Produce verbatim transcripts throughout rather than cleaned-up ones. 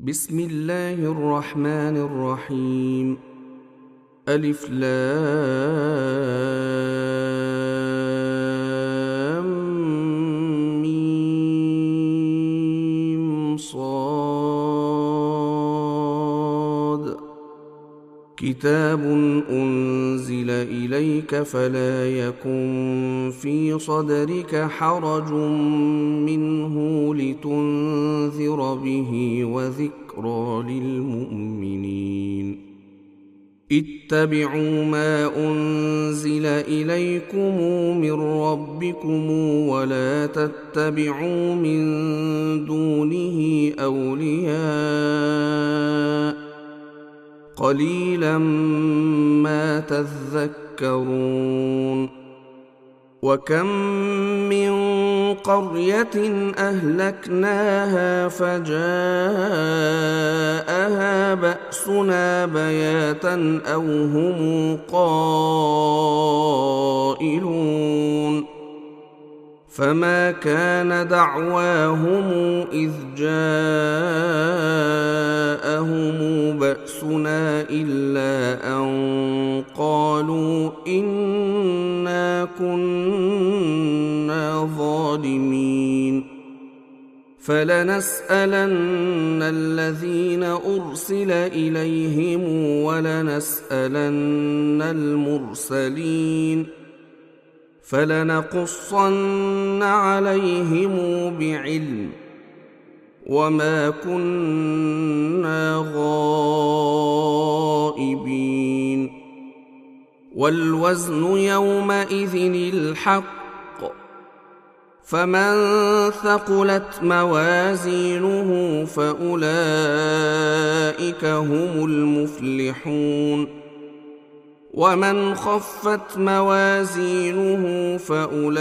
بسم الله الرحمن الرحيم. ألف لام ميم صاد. كتاب أنزل إليك فلا يكن في صدرك حرج منه لتنذر به وذكرى للمؤمنين. اتبعوا ما أنزل إليكم من ربكم ولا تتبعوا من دونه أولياء قليلا ما تذكرون. وكم من قرية أهلكناها فجاءها بأسنا بياتا أو هم قائلون. فما كان دعواهم إذ جاءهم بأسنا إلا أن قالوا إنا كنا ظالمين. فلنسألن الذين أرسل إليهم ولنسألن المرسلين فلنقصن عليهم بعلم وما كنا غائبين. والوزن يومئذ الحق فمن ثقلت موازينه فأولئك هم المفلحون. ومن خفت موازينه فأولئك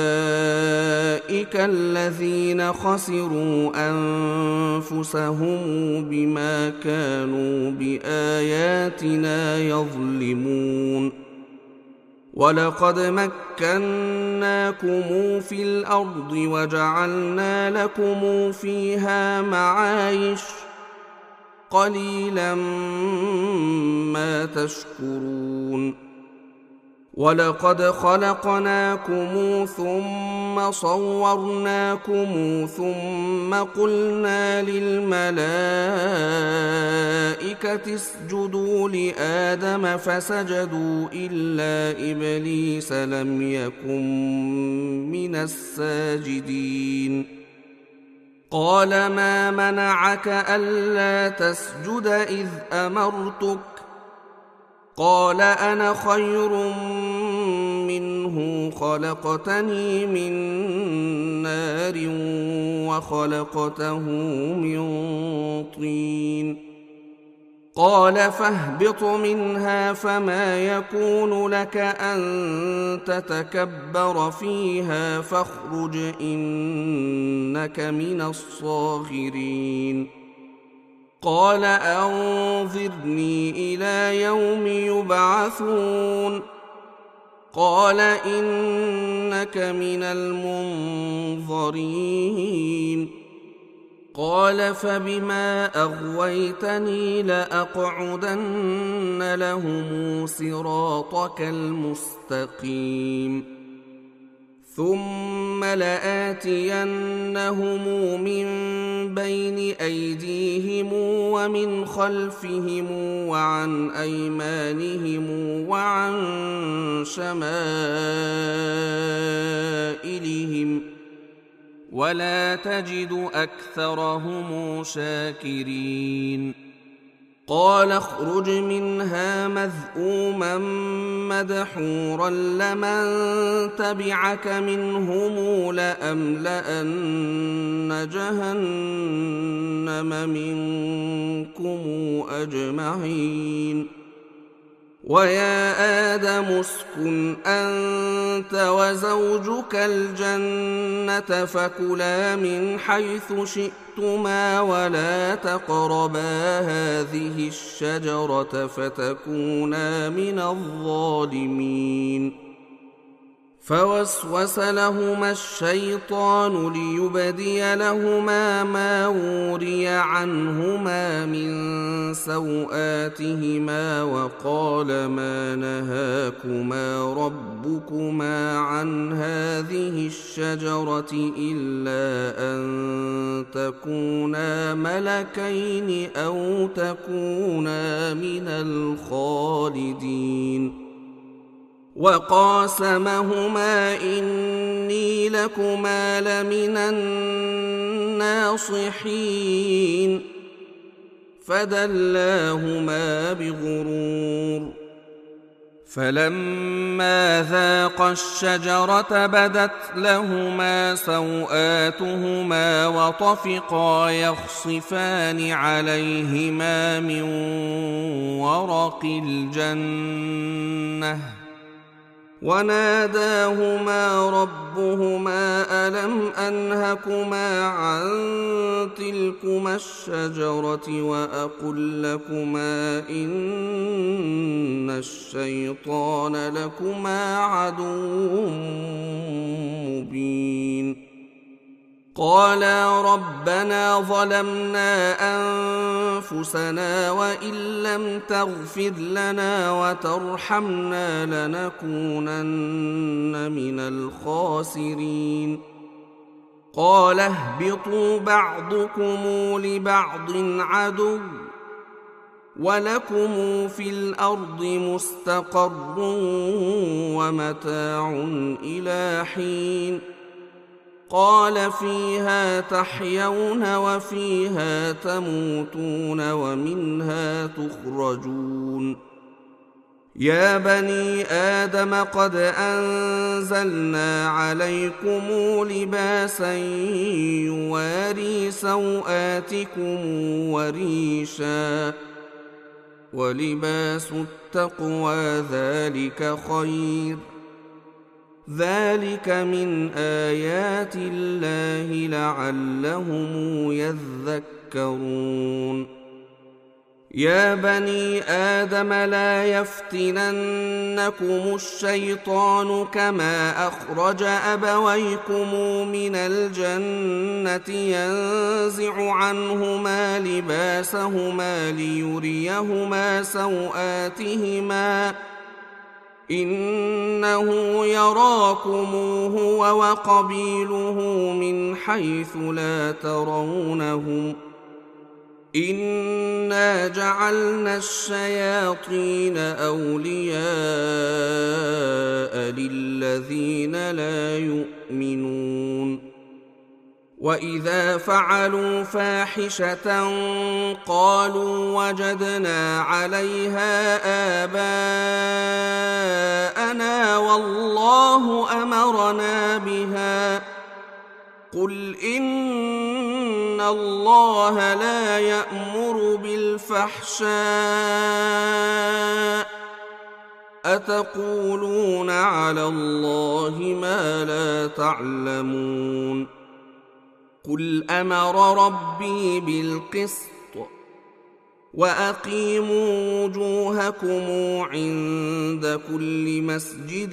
الذين خسروا أنفسهم بما كانوا بآياتنا يظلمون. ولقد مكناكم في الأرض وجعلنا لكم فيها معايش قليلا ما تشكرون. ولقد خلقناكم ثم صورناكم ثم قلنا للملائكة اسجدوا لآدم فسجدوا إلا إبليس لم يكن من الساجدين. قال ما منعك ألا تسجد إذ أمرتك؟ قال أنا خير منه خلقتني من نار وخلقته من طين. قال فاهبط منها فما يكون لك أن تتكبر فيها فاخرج إنك من الصاغرين. قال أنظرني إلى يوم يبعثون. قال إنك من المنظرين. قال فبما أغويتني لأقعدن لهم صراطك المستقيم ثم لآتينهم من بين أيديهم ومن خلفهم وعن أيمانهم وعن شمائلهم ولا تجد أكثرهم شاكرين. قال اخرج منها مذءوما مدحورا لمن تبعك منهم لأملأن جهنم منكم أجمعين. ويا آدم اسكن أنت وزوجك الجنة فكلا من حيث شئتما ولا تقربا هذه الشجرة فتكونا من الظالمين. فوسوس لهما الشيطان ليبدي لهما ما وري عنهما من سوآتهما وقال ما نهاكما ربكما عن هذه الشجرة إلا أن تكونا ملكين أو تكونا من الخالدين وقاسمهما إني لكما لمن الناصحين فدلاهما بغرور فلما ذاقا الشجرة بدت لهما سوآتهما وطفقا يخصفان عليهما من ورق الجنة وناداهما ربهما ألم أنهكما عن تلكما الشجرة وأقل لكما إن الشيطان لكما عدو مبين قالا ربنا ظلمنا أنفسنا وإن لم تغفر لنا وترحمنا لنكونن من الخاسرين قال اهبطوا بعضكم لبعض عدو ولكم في الأرض مستقر ومتاع إلى حين قال فيها تحيون وفيها تموتون ومنها تخرجون يا بني آدم قد أنزلنا عليكم لباسا يواري سوآتكم وريشا ولباس التقوى ذلك خير ذلك من آيات الله لعلهم يذكرون يا بني آدم لا يفتننكم الشيطان كما أخرج أبويكم من الجنة ينزع عنهما لباسهما ليريهما سوآتهما إنه يراكم هو وقبيله من حيث لا ترونهم إنا جعلنا الشياطين أولياء للذين لا يؤمنون وإذا فعلوا فاحشة قالوا وجدنا عليها آباءنا والله أمرنا بها قل إن الله لا يأمر بالفحشاء أتقولون على الله ما لا تعلمون قل أمر ربي بالقسط وأقيموا وجوهكم عند كل مسجد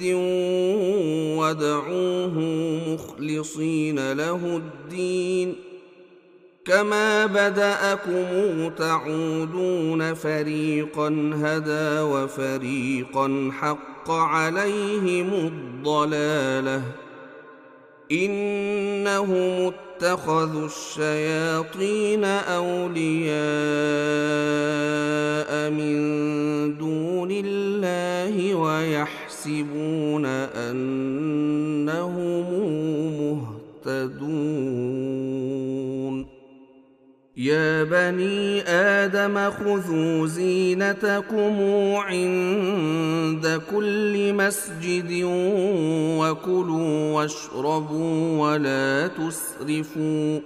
وادعوه مخلصين له الدين كما بدأكم تعودون فريقا هدى وفريقا حق عليهم الضلالة إنهم اتخذوا الشياطين أولياء من دون الله ويحسبون أنهم مهتدون يا بني آدم خذوا زينتكم عند كل مسجد وكلوا واشربوا ولا تسرفوا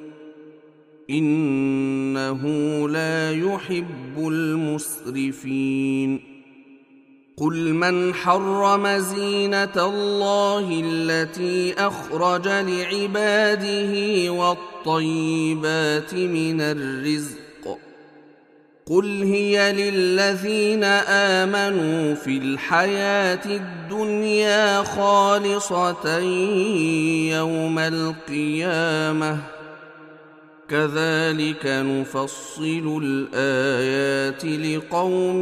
إنه لا يحب المسرفين قل من حرم زينة الله التي أخرج لعباده والطيبات من الرزق قل هي للذين آمنوا في الحياة الدنيا خالصة يوم القيامة كذلك نفصل الآيات لقوم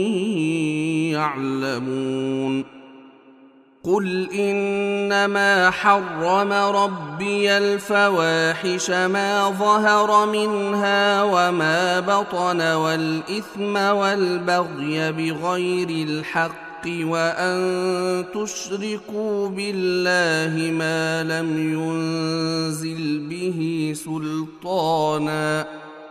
يعلمون قل إنما حرم ربي الفواحش ما ظهر منها وما بطن والإثم والبغي بغير الحق وأن تشركوا بالله ما لم ينزل به سلطانا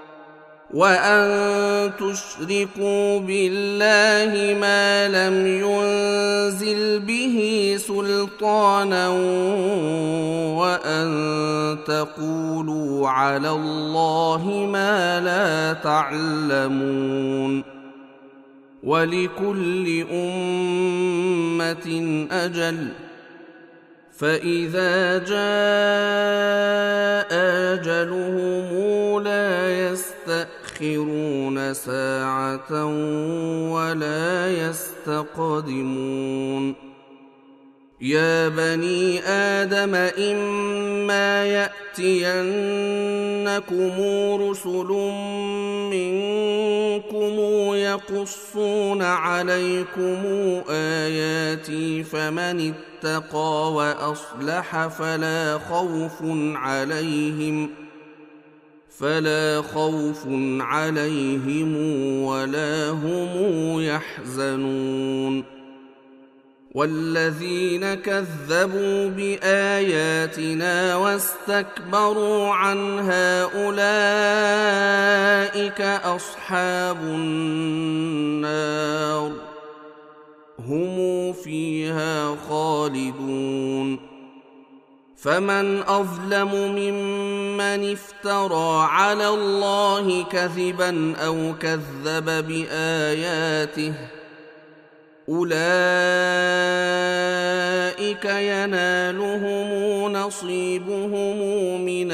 وأن تشركوا بالله ما لم ينزل به سلطانا وأن تقولوا على الله ما لا تعلمون ولكل أمة أجل فإذا جاء أجلهم لا يستأخرون ساعة ولا يستقدمون يا بني آدم إما يأتينكم رسل منكم يقصون عليكم آياتي فمن اتقى وأصلح فلا خوف عليهم فلا خوف عليهم ولا هم يحزنون والذين كذبوا بآياتنا واستكبروا عنها أولئك أصحاب النار هم فيها خالدون فمن أظلم ممن افترى على الله كذبا أو كذب بآياته أولئك ينالهم نصيبهم من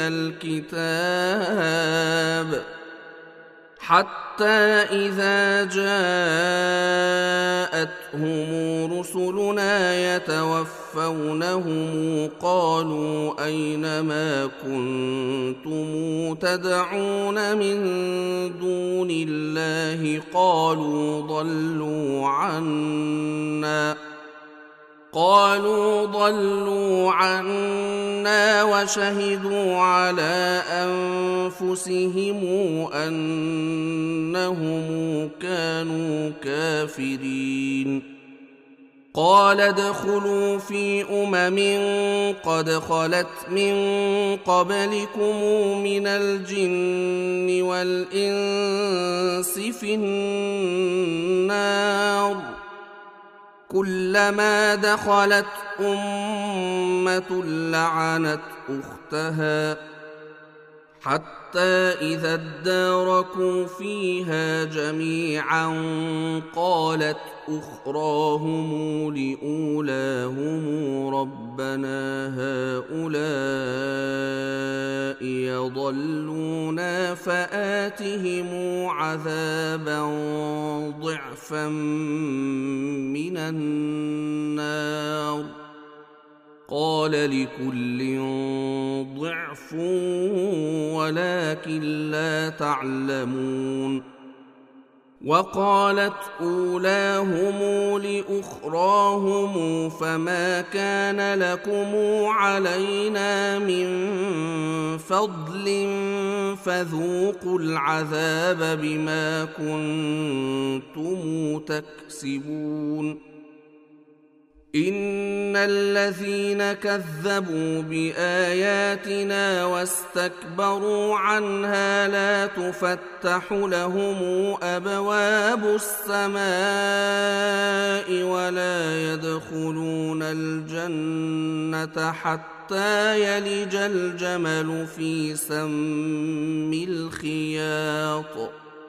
الكتاب حتى إذا جاءتهم رسلنا يتوفونهم قالوا أين ما كنتم تدعون من دون الله قالوا ضلوا عنا قالوا ضلوا عنا وشهدوا على أنفسهم أنهم كانوا كافرين قال ادخلوا في أمم قد خلت من قبلكم من الجن والإنس في النار كلما دخلت أمة لعنت أختها حتى إذا اداركوا فيها جميعا قالت أخراهم لأولاهم ربنا هؤلاء يضلونا فآتهم عذابا ضعفا من النار قال لكل ضعف ولكن لا تعلمون وقالت أولاهم لأخراهم فما كان لكم علينا من فضل فذوقوا العذاب بما كنتم تكسبون إن الذين كذبوا بآياتنا واستكبروا عنها لا تفتح لهم أبواب السماء ولا يدخلون الجنة حتى يلج الجمل في سم الخياط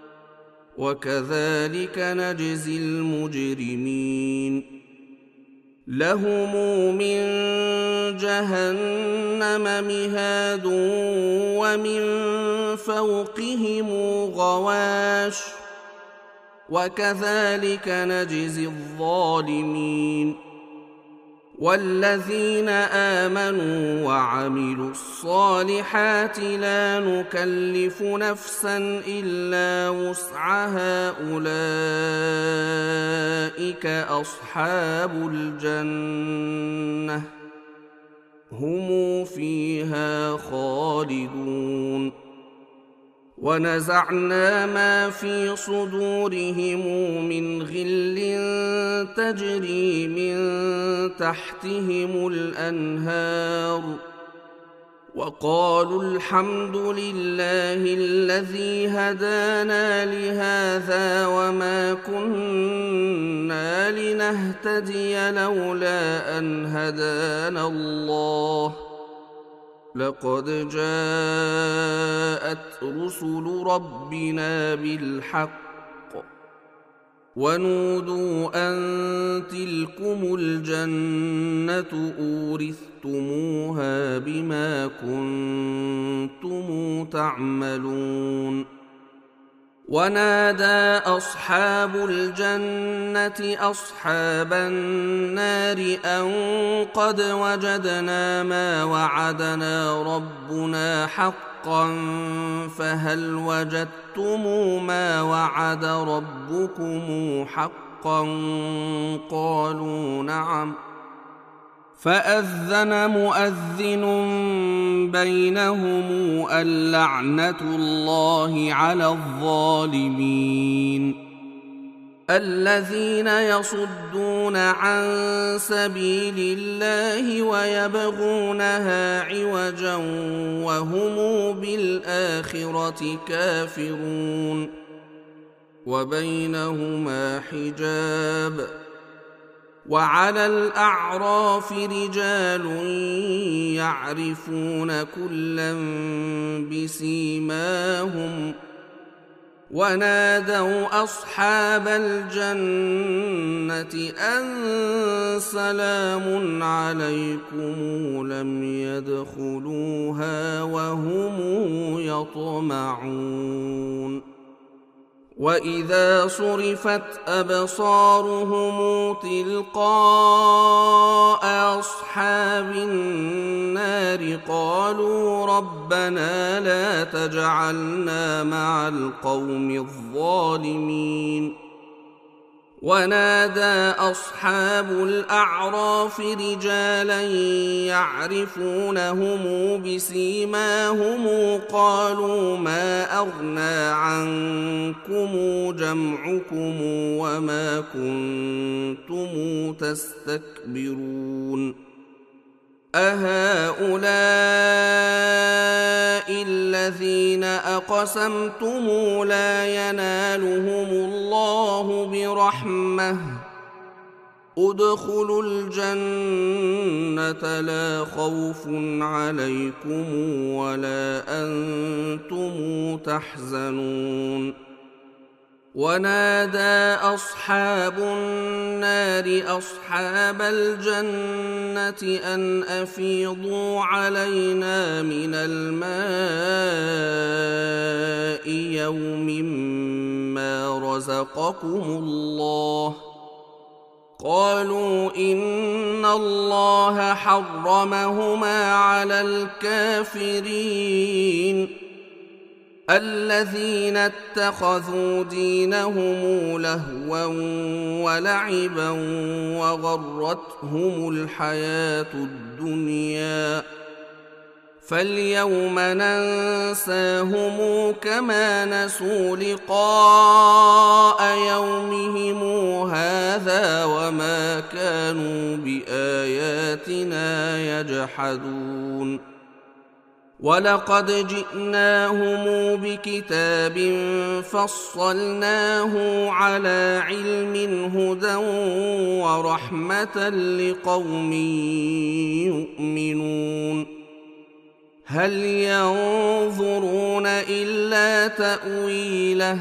وكذلك نجزي المجرمين لهم من جهنم مهاد ومن فوقهم غواش وكذلك نجزي الظالمين. والذين آمنوا وعملوا الصالحات لا نكلف نفسا إلا وسعها أولئك أصحاب الجنة هم فيها خالدون. ونزعنا ما في صدورهم من غل تجري من تحتهم الأنهار وقالوا الحمد لله الذي هدانا لهذا وما كنا لنهتدي لولا أن هدانا الله لقد جاءت رسل ربنا بالحق ونودوا أن تلكم الجنة أورثتموها بما كنتم تعملون. ونادى أصحاب الجنة أصحاب النار أن قد وجدنا ما وعدنا ربنا حقا فهل وجدتم ما وعد ربكم حقا قالوا نعم فأذن مؤذن بينهم اللعنة الله على الظالمين. الذين يصدون عن سبيل الله ويبغونها عوجا وهم بالآخرة كافرون وبينهما حجاب. وعلى الأعراف رجال يعرفون كلا بسيماهم ونادوا أصحاب الجنة أن سلام عليكم لم يدخلوها وهم يطمعون. وإذا صرفت أبصارهم تلقاء أصحاب النار قالوا ربنا لا تجعلنا مع القوم الظالمين. ونادى أصحاب الأعراف رجالا يعرفونهم بسيماهم قالوا ما أغنى عنكم جمعكم وما كنتم تستكبرون أهؤلاء الذين أقسمتم لا ينالهم الله برحمة ادخلوا الجنة لا خوف عليكم ولا أنتم تحزنون. ونادى أصحاب النار أصحاب الجنة أن أفيضوا علينا من الماء يوم ما رزقكم الله قالوا إن الله حرمهما على الكافرين الذين اتخذوا دينهم لهوا ولعبا وغرتهم الحياة الدنيا فاليوم ننساهم كما نسوا لقاء يومهم هذا وما كانوا بآياتنا يجحدون. ولقد جئناهم بكتاب فصلناه على علم هدى ورحمة لقوم يؤمنون. هل ينظرون إلا تأويله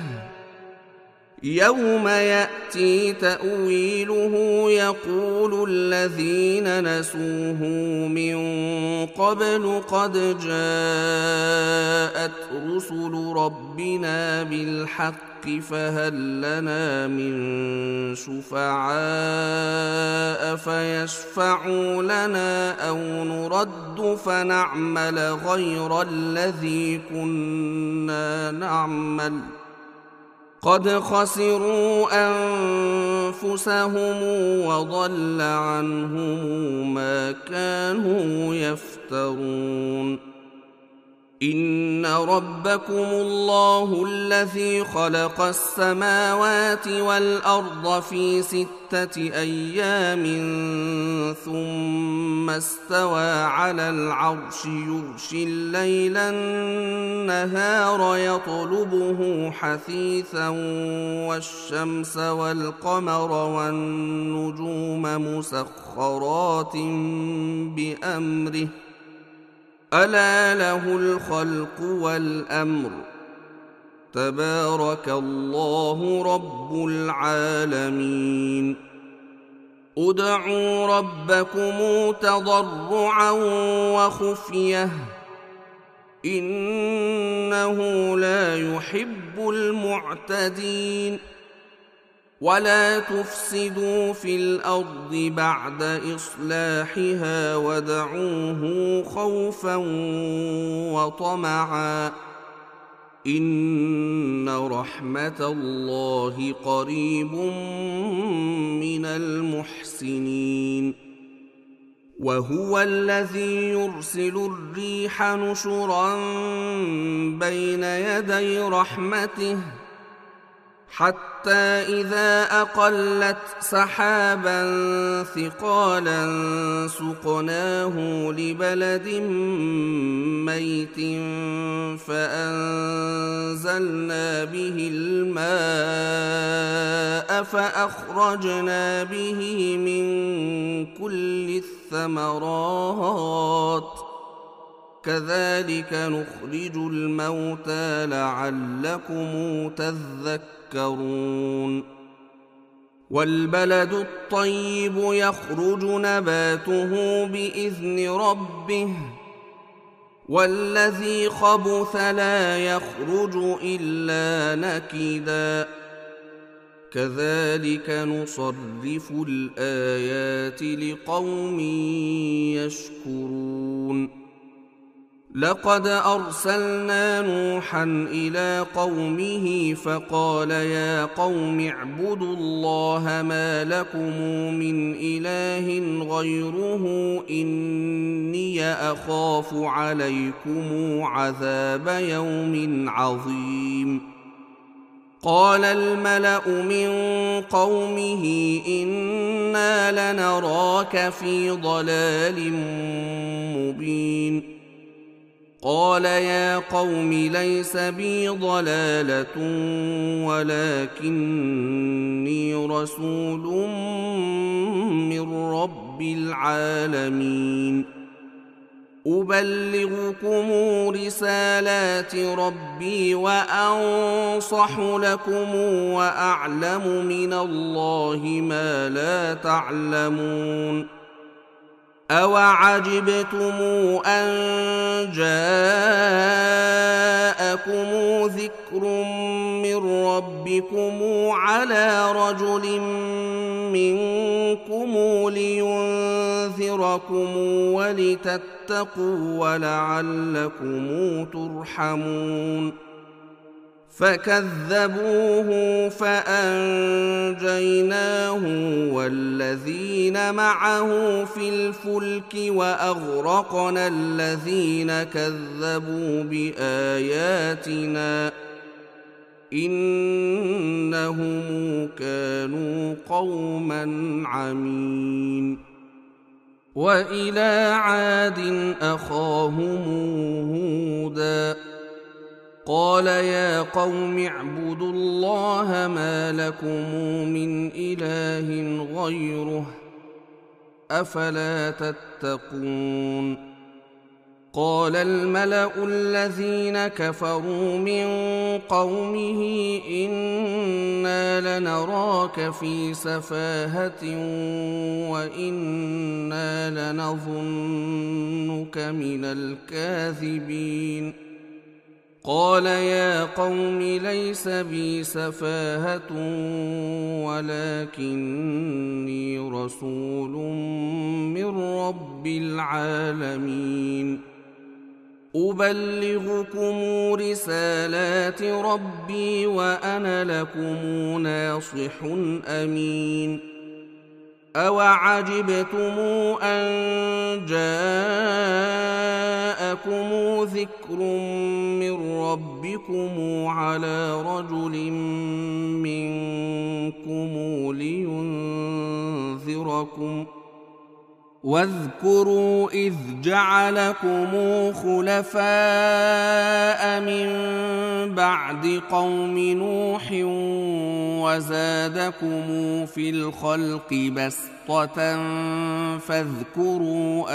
يوم يأتي تأويله يقول الذين نسوه من قبل قد جاءت رسل ربنا بالحق فهل لنا من شفعاء فيشفعوا لنا أو نرد فنعمل غير الذي كنا نعمل قد خسروا أنفسهم وضل عنهم ما كانوا يفترون. إن ربكم الله الذي خلق السماوات والأرض في ستة أيام ثم استوى على العرش يغشي الليل النهار يطلبه حثيثا والشمس والقمر والنجوم مسخرات بأمره ألا له الخلق والأمر تبارك الله رب العالمين. ادعوا ربكم تضرعا وخفية إنه لا يحب المعتدين. ولا تفسدوا في الأرض بعد إصلاحها وادعوه خوفا وطمعا إن رحمة الله قريب من المحسنين. وهو الذي يرسل الريح نشرا بين يدي رحمته حتى إذا أقلت سحابا ثقالا سقناه لبلد ميت فأنزلنا به الماء فأخرجنا به من كل الثمرات كذلك نخرج الموتى لعلكم تذكرون. والبلد الطيب يخرج نباته بإذن ربه والذي خبث لا يخرج إلا نكدا كذلك نصرف الآيات لقوم يشكرون. لقد أرسلنا نوحا إلى قومه فقال يا قوم اعبدوا الله ما لكم من إله غيره إني أخاف عليكم عذاب يوم عظيم. قال الملأ من قومه إنا لنراك في ضلال مبين. قال يا قوم ليس بي ضلالة ولكني رسول من رب العالمين أبلغكم رسالات ربي وأنصح لكم وأعلم من الله ما لا تعلمون. أوعجبتم أن جاءكم ذكر من ربكم على رجل منكم لينذركم ولتتقوا ولعلكم ترحمون. فكذبوه فأنجيناه والذين معه في الفلك وأغرقنا الذين كذبوا بآياتنا إنهم كانوا قوما عمين. وإلى عاد أخاهم هودا قال يا قوم اعبدوا الله ما لكم من إله غيره أفلا تتقون. قال الملأ الذين كفروا من قومه إنا لنراك في سفاهة وإنا لنظنك من الكاذبين. قال يا قوم ليس بي سفاهة ولكني رسول من رب العالمين أبلغكم رسالات ربي وأنا لكم ناصح أمين أوعجبتم أن جاءكم ذكر من ربكم على رجل منكم لينذركم واذكروا إذ جعلكم خلفاء من بعد قوم نوح وزادكم في الخلق بسطة فاذكروا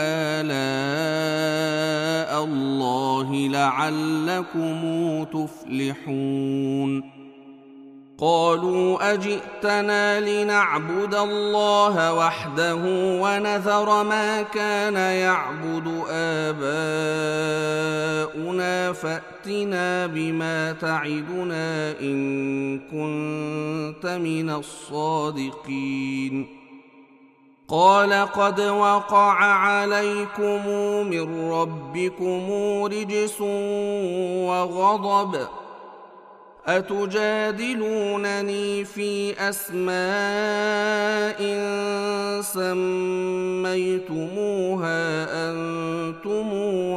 آلاء الله لعلكم تفلحون قالوا أجئتنا لنعبد الله وحده ونذر ما كان يعبد آباؤنا فأتنا بما تعدنا إن كنت من الصادقين قال قد وقع عليكم من ربكم رجس وغضب أتجادلونني في أسماء سميتموها أنتم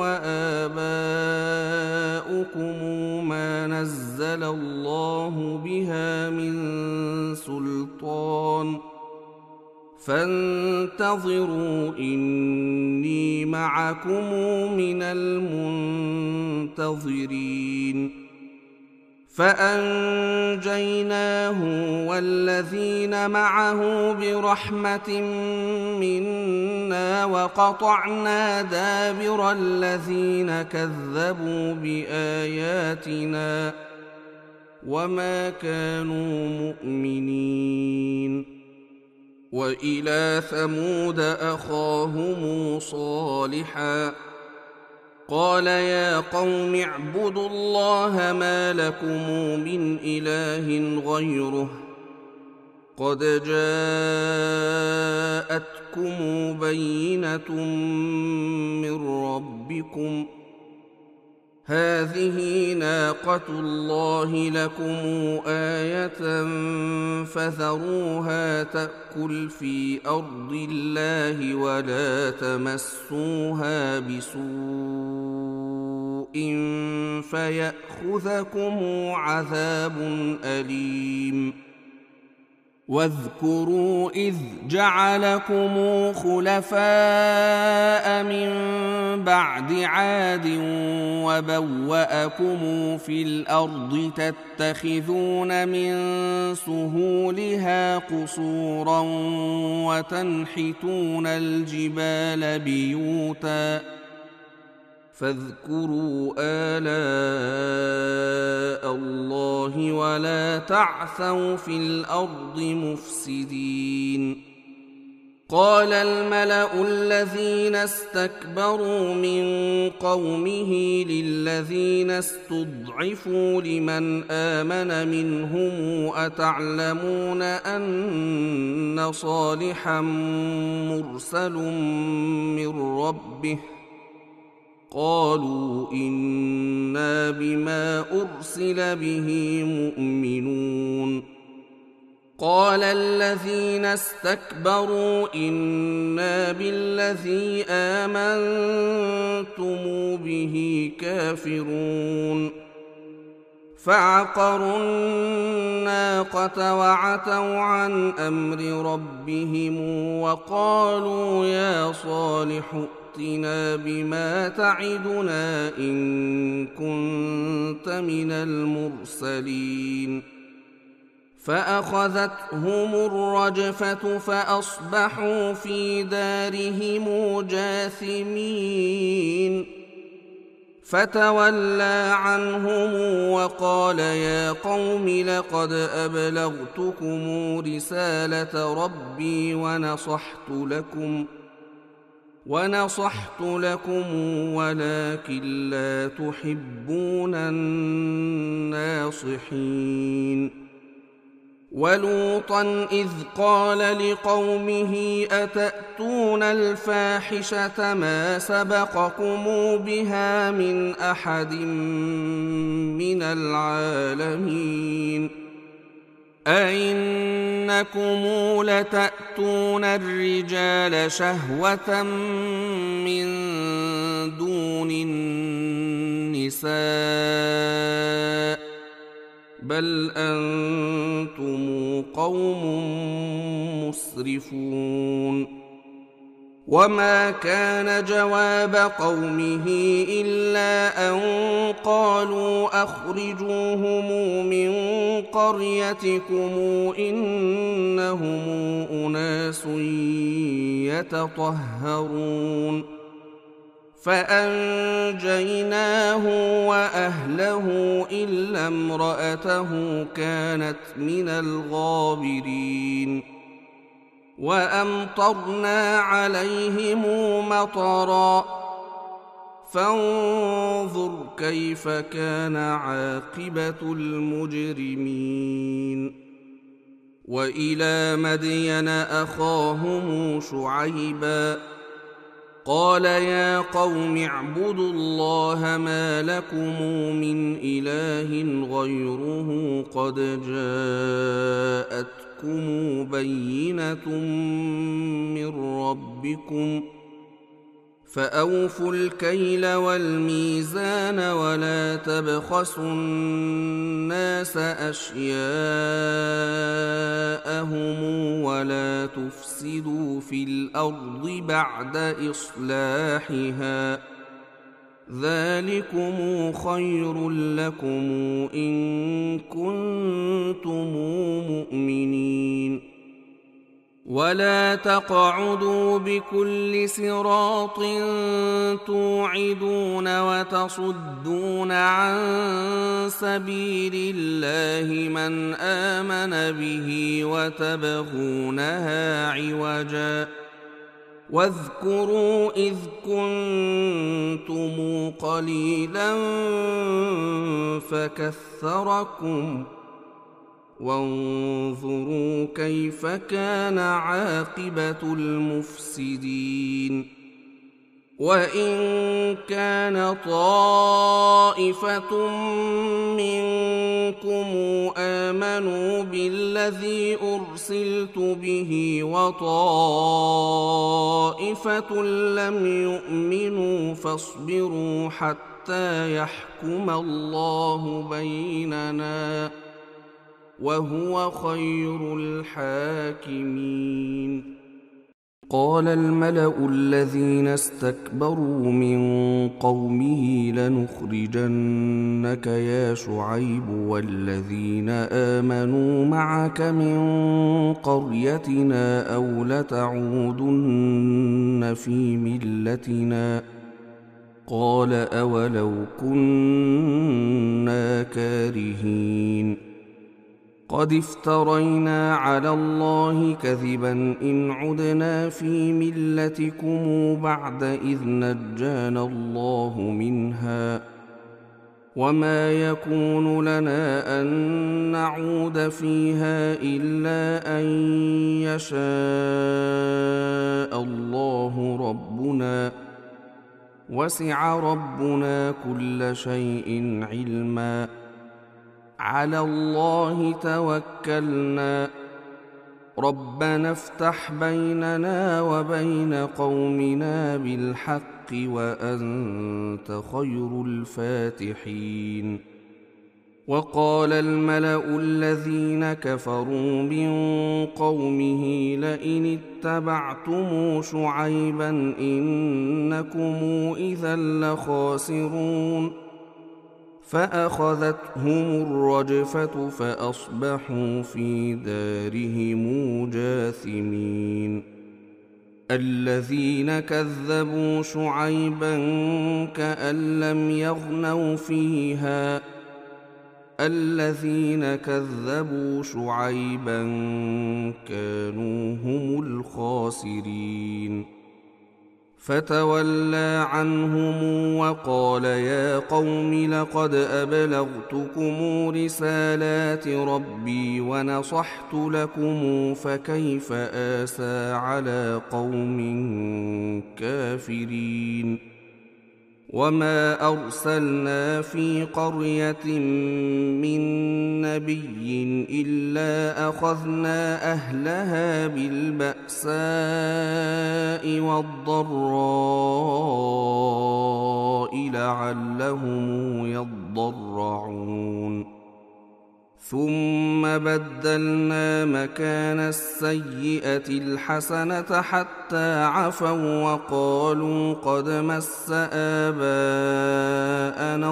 وآباؤكم ما نزل الله بها من سلطان فانتظروا إني معكم من المنتظرين فأنجيناه والذين معه برحمة منا وقطعنا دابر الذين كذبوا بآياتنا وما كانوا مؤمنين وإلى ثمود أخاهم صالحا قال يا قوم اعبدوا الله ما لكم من إله غيره قد جاءتكم بينة من ربكم هذه ناقة الله لكم آية فذروها تأكل في أرض الله ولا تمسوها بسوء فيأخذكم عذاب أليم واذكروا إذ جعلكم خلفاء من بعد عاد وبوأكم في الأرض تتخذون من سهولها قصورا وتنحتون الجبال بيوتا فاذكروا آلاء الله ولا تعثوا في الأرض مفسدين قال الملأ الذين استكبروا من قومه للذين استضعفوا لمن آمن منهم أتعلمون أن صالحا مرسل من ربه قالوا إنا بما أرسل به مؤمنون قال الذين استكبروا إنا بالذي آمنتم به كافرون فعقروا الناقة وعتوا عن أمر ربهم وقالوا يا صالح ائتنا بما تعدنا إن كنت من المرسلين فأخذتهم الرجفة فأصبحوا في دارهم جاثمين فتولى عنهم وقال يا قوم لقد أبلغتكم رسالة ربي ونصحت لكم ونصحت لكم ولكن لا تحبون الناصحين. ولوطا إذ قال لقومه أتأتون الفاحشة ما سبقكم بها من أحد من العالمين أئنكم لتأتون الرجال شهوة من دون النساء بل أنتم قوم مسرفون. وما كان جواب قومه إلا أن قالوا أخرجوهم من قريتكم إنهم أناس يتطهرون. فأنجيناه وأهله إلا امرأته كانت من الغابرين. وأمطرنا عليهم مطرا فانظر كيف كان عاقبة المجرمين. وإلى مدين أخاهم شعيبا قال يا قوم اعبدوا الله ما لكم من إله غيره قد جاءتكم بينة من ربكم فأوفوا الكيل والميزان ولا تبخسوا الناس أشياءهم ولا تفسدوا في الأرض بعد إصلاحها ذلكم خير لكم إن كنتم مؤمنين. ولا تقعدوا بكل صراط توعدون وتصدون عن سبيل الله من آمن به وتبغونها عوجا واذكروا إذ كنتم قليلا فكثركم وانظروا كيف كان عاقبة المفسدين. وإن كان طائفة منكم آمنوا بالذي أرسلت به وطائفة لم يؤمنوا فاصبروا حتى يحكم الله بيننا وهو خير الحاكمين. قال الملأ الذين استكبروا من قومه لنخرجنك يا شعيب والذين آمنوا معك من قريتنا أو لتعودن في ملتنا قال أولو كنا كارهين. قد افترينا على الله كذبا إن عدنا في ملتكم بعد إذ نجانا الله منها وما يكون لنا أن نعود فيها إلا أن يشاء الله ربنا وسع ربنا كل شيء علما على الله توكلنا ربنا افتح بيننا وبين قومنا بالحق وأنت خير الفاتحين. وقال الملأ الذين كفروا من قومه لئن اتبعتم شعيبا إنكم إذا لخاسرون. فأخذتهم الرجفة فأصبحوا في دارهم جاثمين. الذين كذبوا شعيبا كأن لم يغنوا فيها الذين كذبوا شعيبا كانوا هم الخاسرين. فتولى عنهم وقال يا قوم لقد أبلغتكم رسالات ربي ونصحت لكم فكيف آسى على قوم كافرين وما أرسلنا في قرية من نبي إلا أخذنا أهلها بالبأساء والضراء لعلهم يضرعون ثم بدلنا مكان السيئة الحسنة حتى عفوا وقالوا قد مس آباءنا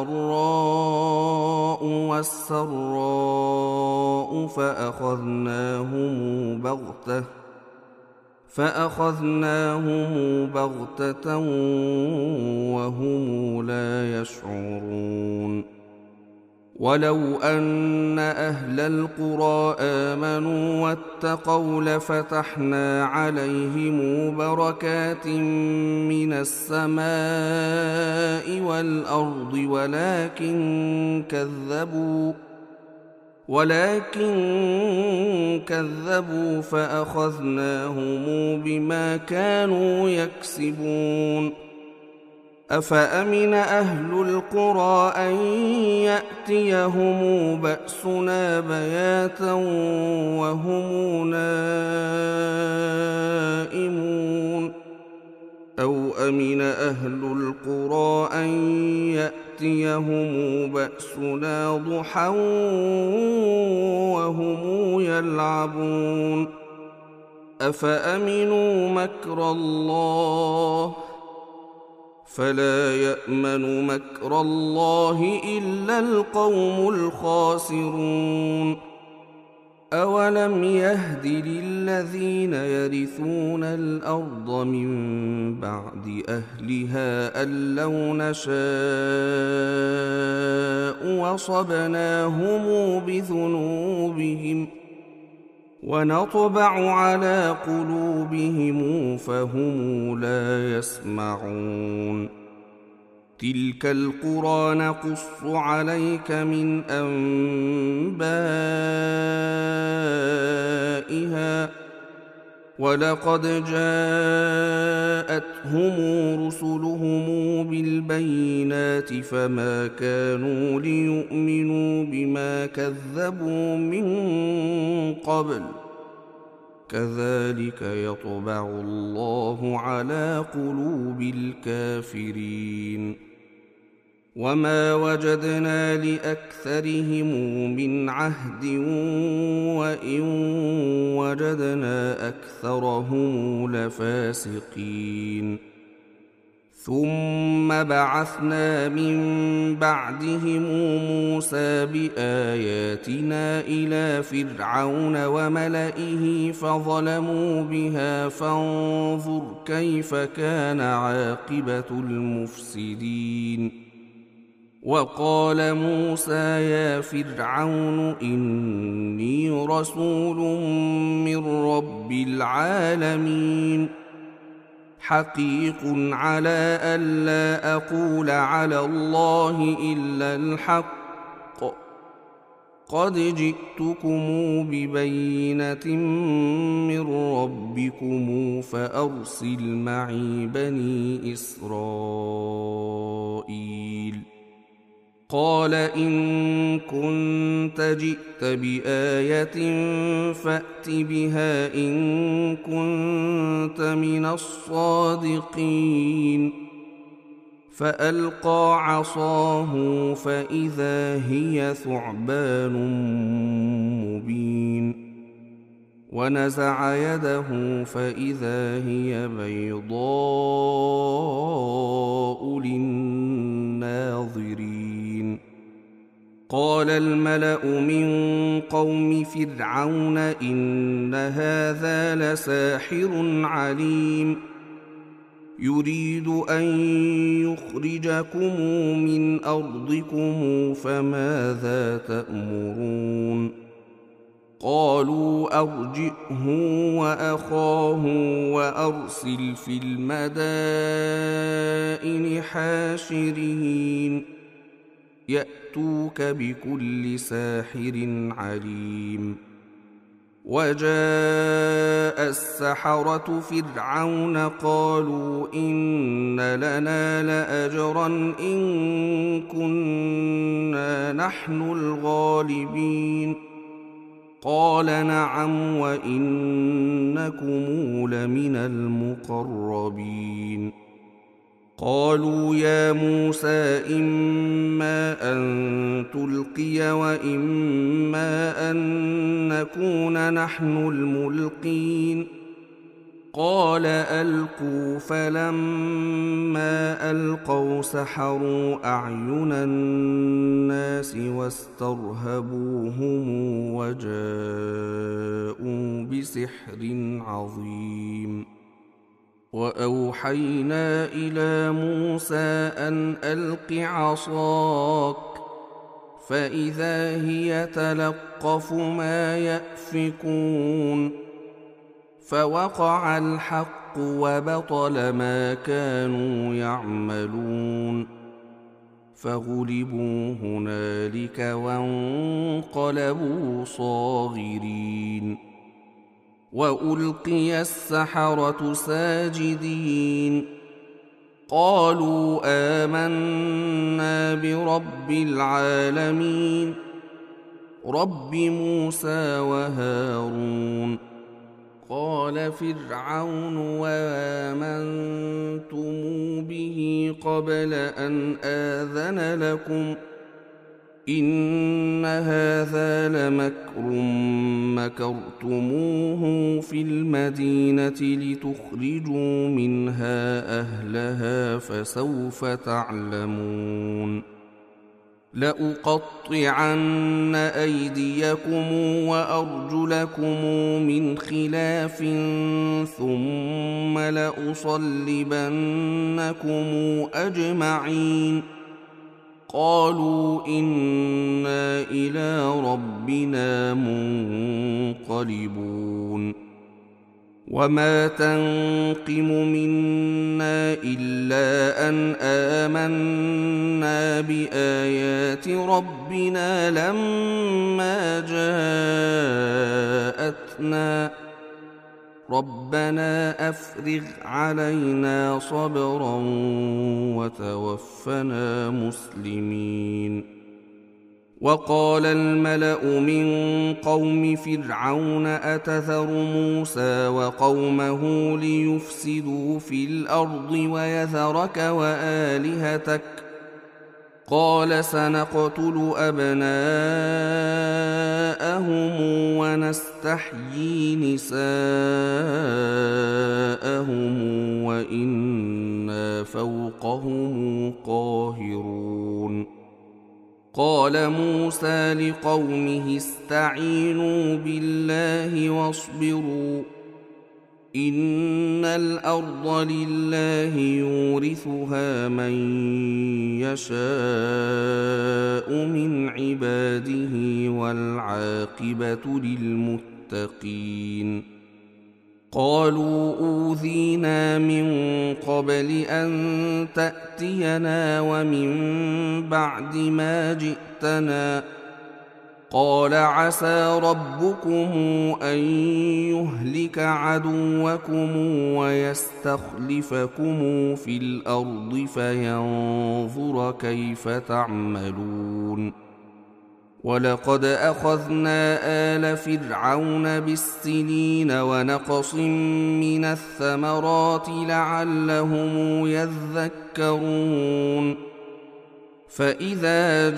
الضراء والسراء فأخذناهم بغتة فأخذناهم بغتة وهم لا يشعرون ولو أن أهل القرى آمنوا واتقوا لفتحنا عليهم بركات من السماء والأرض ولكن كذبوا ولكن كذبوا فأخذناهم بما كانوا يكسبون أفأمن أهل القرى أن يأتيهم بأسنا بياتا وهم نائمون أو أمن أهل القرى أن يأتيهم بأسنا ضحى وهم يلعبون أفأمنوا مكر الله فلا يأمن مكر الله إلا القوم الخاسرون أولم يهد للذين يرثون الأرض من بعد أهلها أن لو نشاء وصبناهم بذنوبهم ونطبع على قلوبهم فهم لا يسمعون تلك القرى نقص عليك من أنبائها ولقد جاءتهم رسلهم بالبينات فما كانوا ليؤمنوا بما كذبوا من قبل كذلك يطبع الله على قلوب الكافرين وما وجدنا لأكثرهم من عهد وإن وجدنا أكثرهم لفاسقين ثم بعثنا من بعدهم موسى بآياتنا إلى فرعون وملئه فظلموا بها فانظر كيف كان عاقبة المفسدين وقال موسى يا فرعون إني رسول من رب العالمين حقيق على ألا أقول على الله إلا الحق قد جئتكم ببينة من ربكم فأرسل معي بني إسرائيل قال إن كنت جئت بآية فأت بها إن كنت من الصادقين فألقى عصاه فإذا هي ثعبان مبين ونزع يده فإذا هي بيضاء للناظرين قال الملأ من قوم فرعون إن هذا لساحر عليم يريد أن يخرجكم من أرضكم فماذا تأمرون قالوا أرجئه وأخاه وأرسل في المدائن حاشرين يأتوك بكل ساحر عليم. وجاء السحرة فرعون قالوا إن لنا لأجرا إن كنا نحن الغالبين. قال نعم وإنكم لمن المقربين. قالوا يا موسى إما أن تلقي وإما أن نكون نحن الملقين. قال ألقوا فلما ألقوا سحروا أعين الناس واسترهبوهم وجاءوا بسحر عظيم. وأوحينا إلى موسى أن ألق عصاك فإذا هي تلقف ما يأفكون. فوقع الحق وبطل ما كانوا يعملون. فغلبوا هنالك وانقلبوا صاغرين. وألقي السحرة ساجدين قالوا آمنا برب العالمين رب موسى وهارون. قال فرعون وآمنتم به قبل أن آذن لكم إن هذا لمكر مكرتموه في المدينة لتخرجوا منها أهلها فسوف تعلمون. لأقطعن أيديكم وأرجلكم من خلاف ثم لأصلبنكم أجمعين. قالوا إنا إلى ربنا منقلبون. وما تنقم منا إلا أن آمنا بآيات ربنا لما جاءتنا ربنا أفرغ علينا صبرا وتوفنا مسلمين. وقال الملأ من قوم فرعون أتذر موسى وقومه ليفسدوا في الأرض ويذرك وآلهتك قال سنقتل أبناءهم ونستحيي نساءهم وإنا فوقهم قاهرون. قال موسى لقومه استعينوا بالله واصبروا إن الأرض لله يورثها من يشاء من عباده والعاقبة للمتقين. قالوا أوذينا من قبل أن تأتينا ومن بعد ما جئتنا قال عسى ربكم أن يهلك عدوكم ويستخلفكم في الأرض فينظر كيف تعملون. ولقد أخذنا آل فرعون بالسنين ونقص من الثمرات لعلهم يذكرون. فإذا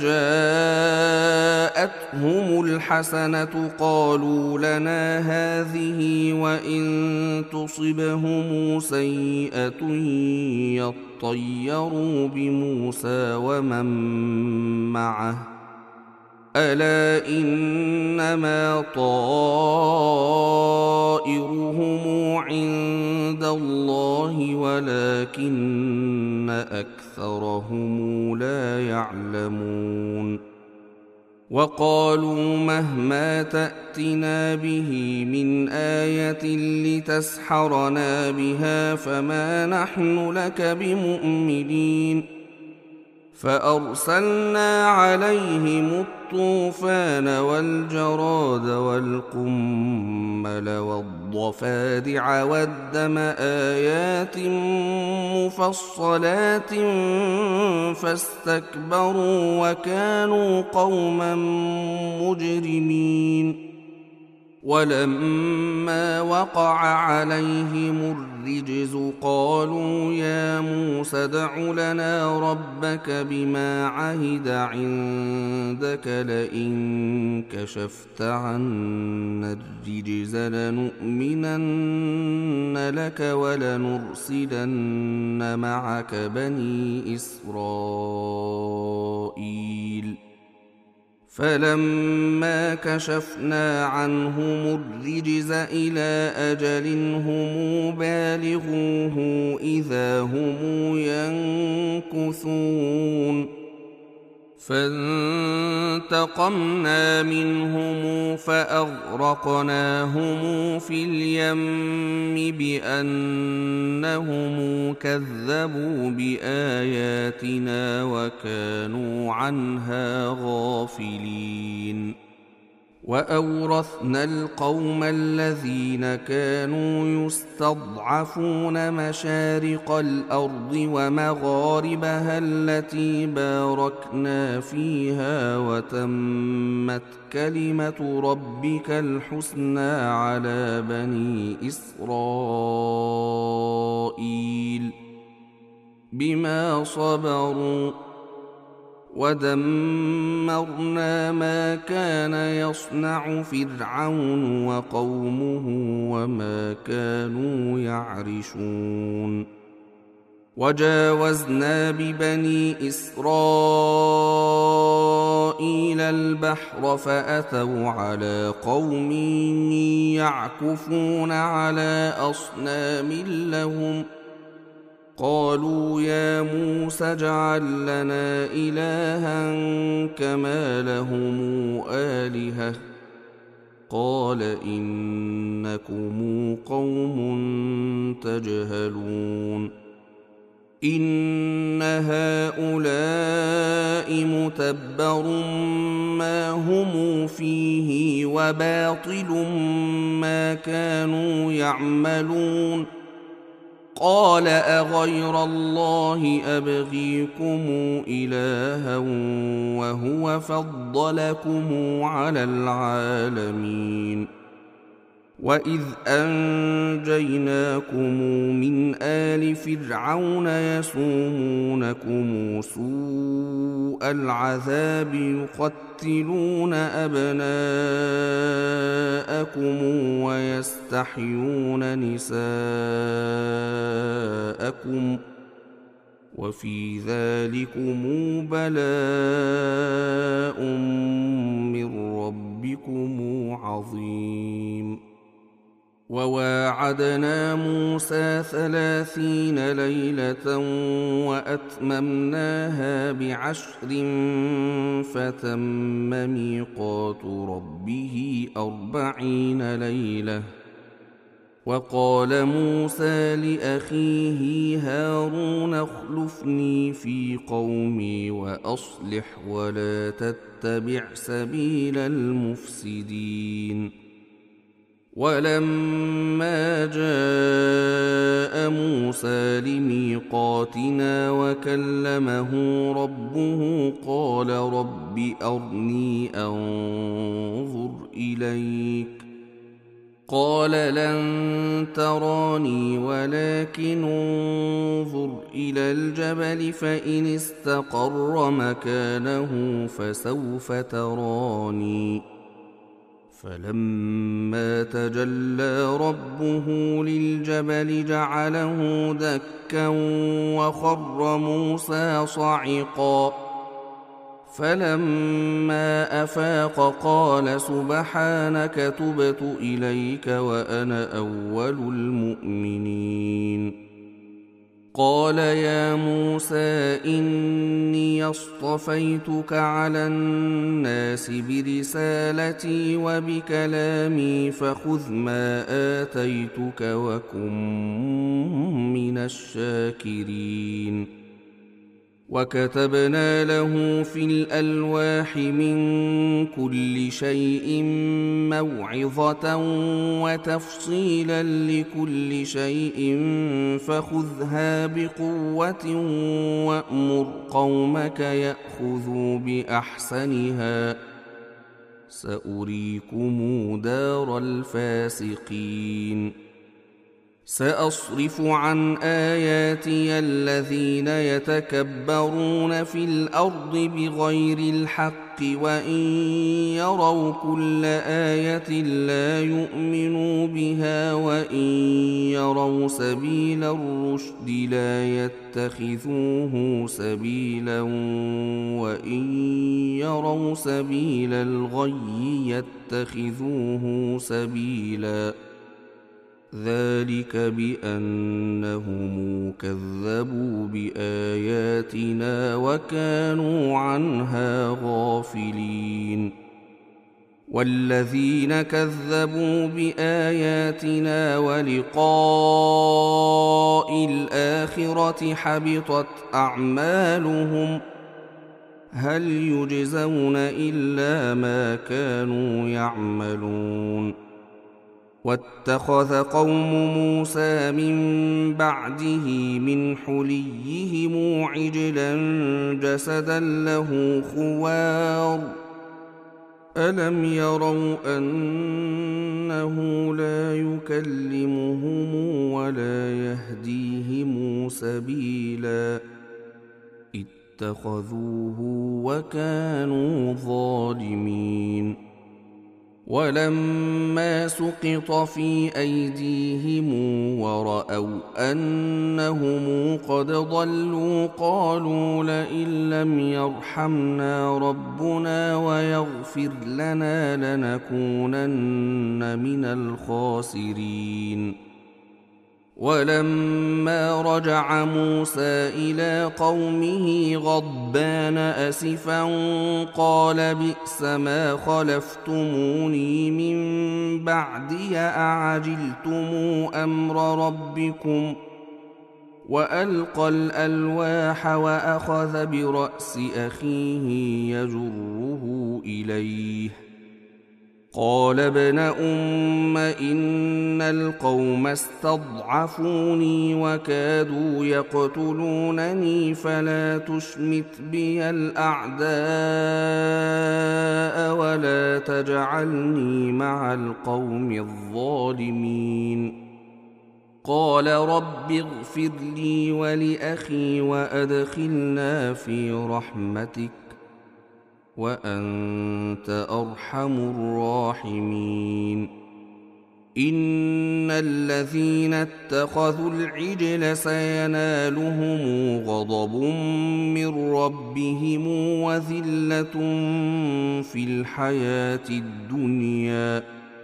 جاءتهم الحسنة قالوا لنا هذه وإن تصبهم سيئة يطيروا بموسى ومن معه ألا إنما طائرهم عند الله ولكن أكثرهم لا يعلمون. وقالوا مهما تأتنا به من آية لتسحرنا بها فما نحن لك بمؤمنين فأرسلنا عليهم الطوفان والجراد والقمل والضفادع والدم آيات مفصلات فاستكبروا وكانوا قوما مجرمين ولما وقع عليهم الرجز قالوا يا موسى ادع لنا ربك بما عهد عندك لئن كشفت عنا الرجز لنؤمنن لك ولنرسلن معك بني إسرائيل فلما كشفنا عنهم الرجز إلى أجل هم بالغوه إذا هم ينكثون فانتقمنا منهم فأغرقناهم في اليم بأنهم كذبوا بآياتنا وكانوا عنها غافلين وأورثنا القوم الذين كانوا يستضعفون مشارق الأرض ومغاربها التي باركنا فيها وتمت كلمة ربك الحسنى على بني إسرائيل بما صبروا ودمرنا ما كان يصنع فرعون وقومه وما كانوا يعرشون وجاوزنا ببني إسرائيل البحر فأتوا على قوم يعكفون على أصنام لهم قالوا يا موسى اجعل لنا إلها كما لهم آلهة قال إنكم قوم تجهلون إن هؤلاء متبر ما هم فيه وباطل ما كانوا يعملون قال أغير الله أبغيكم إلها وهو فضلكم على العالمين وإذ أنجيناكم من آل فرعون يسومونكم سوء العذاب يقتلون أبناءكم ويستحيون نساءكم وفي ذلكم بلاء من ربكم عظيم وواعدنا موسى ثلاثين ليلة وأتممناها بعشر فتم ميقات ربه أربعين ليلة وقال موسى لأخيه هارون اخلفني في قومي وأصلح ولا تتبع سبيل المفسدين ولما جاء موسى لميقاتنا وكلمه ربه قال رب أرني أنظر إليك قال لن تراني ولكن انظر إلى الجبل فإن استقر مكانه فسوف تراني فلما تجلى ربه للجبل جعله دكا وخر موسى صعقا فلما أفاق قال سبحانك تبت إليك وأنا أول المؤمنين قال يا موسى إني اصطفيتك على الناس برسالتي وبكلامي فخذ ما آتيتك وكن من الشاكرين وكتبنا له في الألواح من كل شيء موعظة وتفصيلا لكل شيء فخذها بقوة وأمر قومك يأخذوا بأحسنها سأريكم دار الفاسقين سأصرف عن آياتي الذين يتكبرون في الأرض بغير الحق وإن يروا كل آية لا يؤمنوا بها وإن يروا سبيل الرشد لا يتخذوه سبيلا وإن يروا سبيل الغي يتخذوه سبيلا ذلك بأنهم كذبوا بآياتنا وكانوا عنها غافلين والذين كذبوا بآياتنا ولقاء الآخرة حبطت أعمالهم هل يجزون إلا ما كانوا يعملون واتخذ قوم موسى من بعده من حليهم عجلا جسدا له خوار ألم يروا أنه لا يكلمهم ولا يهديهم سبيلا اتخذوه وكانوا ظالمين ولما سقط في أيديهم ورأوا أنهم قد ضلوا قالوا لئن لم يرحمنا ربنا ويغفر لنا لنكونن من الخاسرين ولما رجع موسى إلى قومه غضبان أسفا قال بئس ما خلفتموني من بعدي أعجلتم أمر ربكم وألقى الألواح وأخذ برأس أخيه يجره إليه قال ابن أم إن القوم استضعفوني وكادوا يقتلونني فلا تشمت بي الأعداء ولا تجعلني مع القوم الظالمين قال رب اغفر لي ولأخي وأدخلنا في رحمتك وأنت أرحم الراحمين إن الذين اتخذوا العجل سينالهم غضب من ربهم وذلة في الحياة الدنيا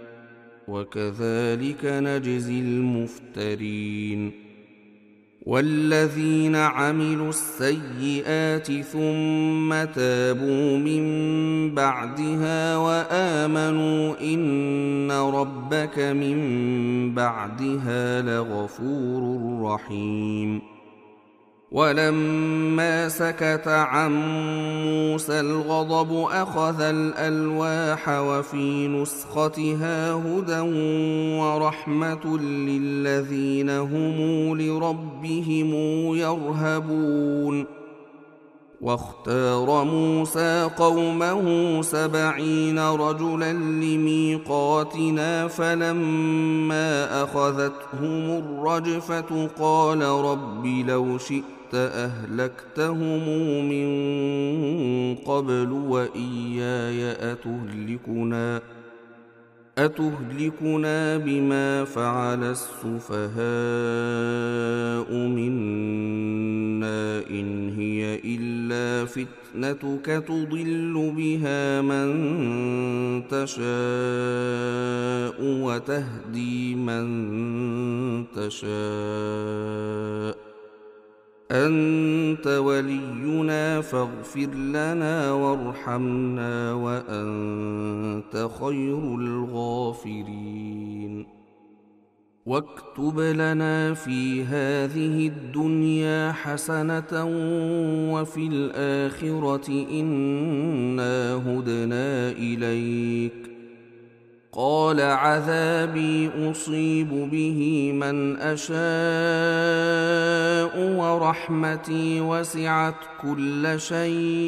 وكذلك نجزي المفترين والذين عملوا السيئات ثم تابوا من بعدها وآمنوا إن ربك من بعدها لغفور رحيم ولما سكت عن موسى الغضب أخذ الألواح وفي نسختها هدى ورحمة للذين هم لربهم يرهبون واختار موسى قومه سبعين رجلا لميقاتنا فلما أخذتهم الرجفة قال رب لو شئت أهلكتهم من قبل وإياي أتهلكنا أتهلكنا بما فعل السفهاء منا إن هي إلا فتنتك تضل بها من تشاء وتهدي من تشاء أنت ولينا فاغفر لنا وارحمنا وأنت خير الغافرين. واكتب لنا في هذه الدنيا حسنة وفي الآخرة إنا هدنا إليك. قال عذابي أصيب به من أشاء ورحمتي وسعت كل شيء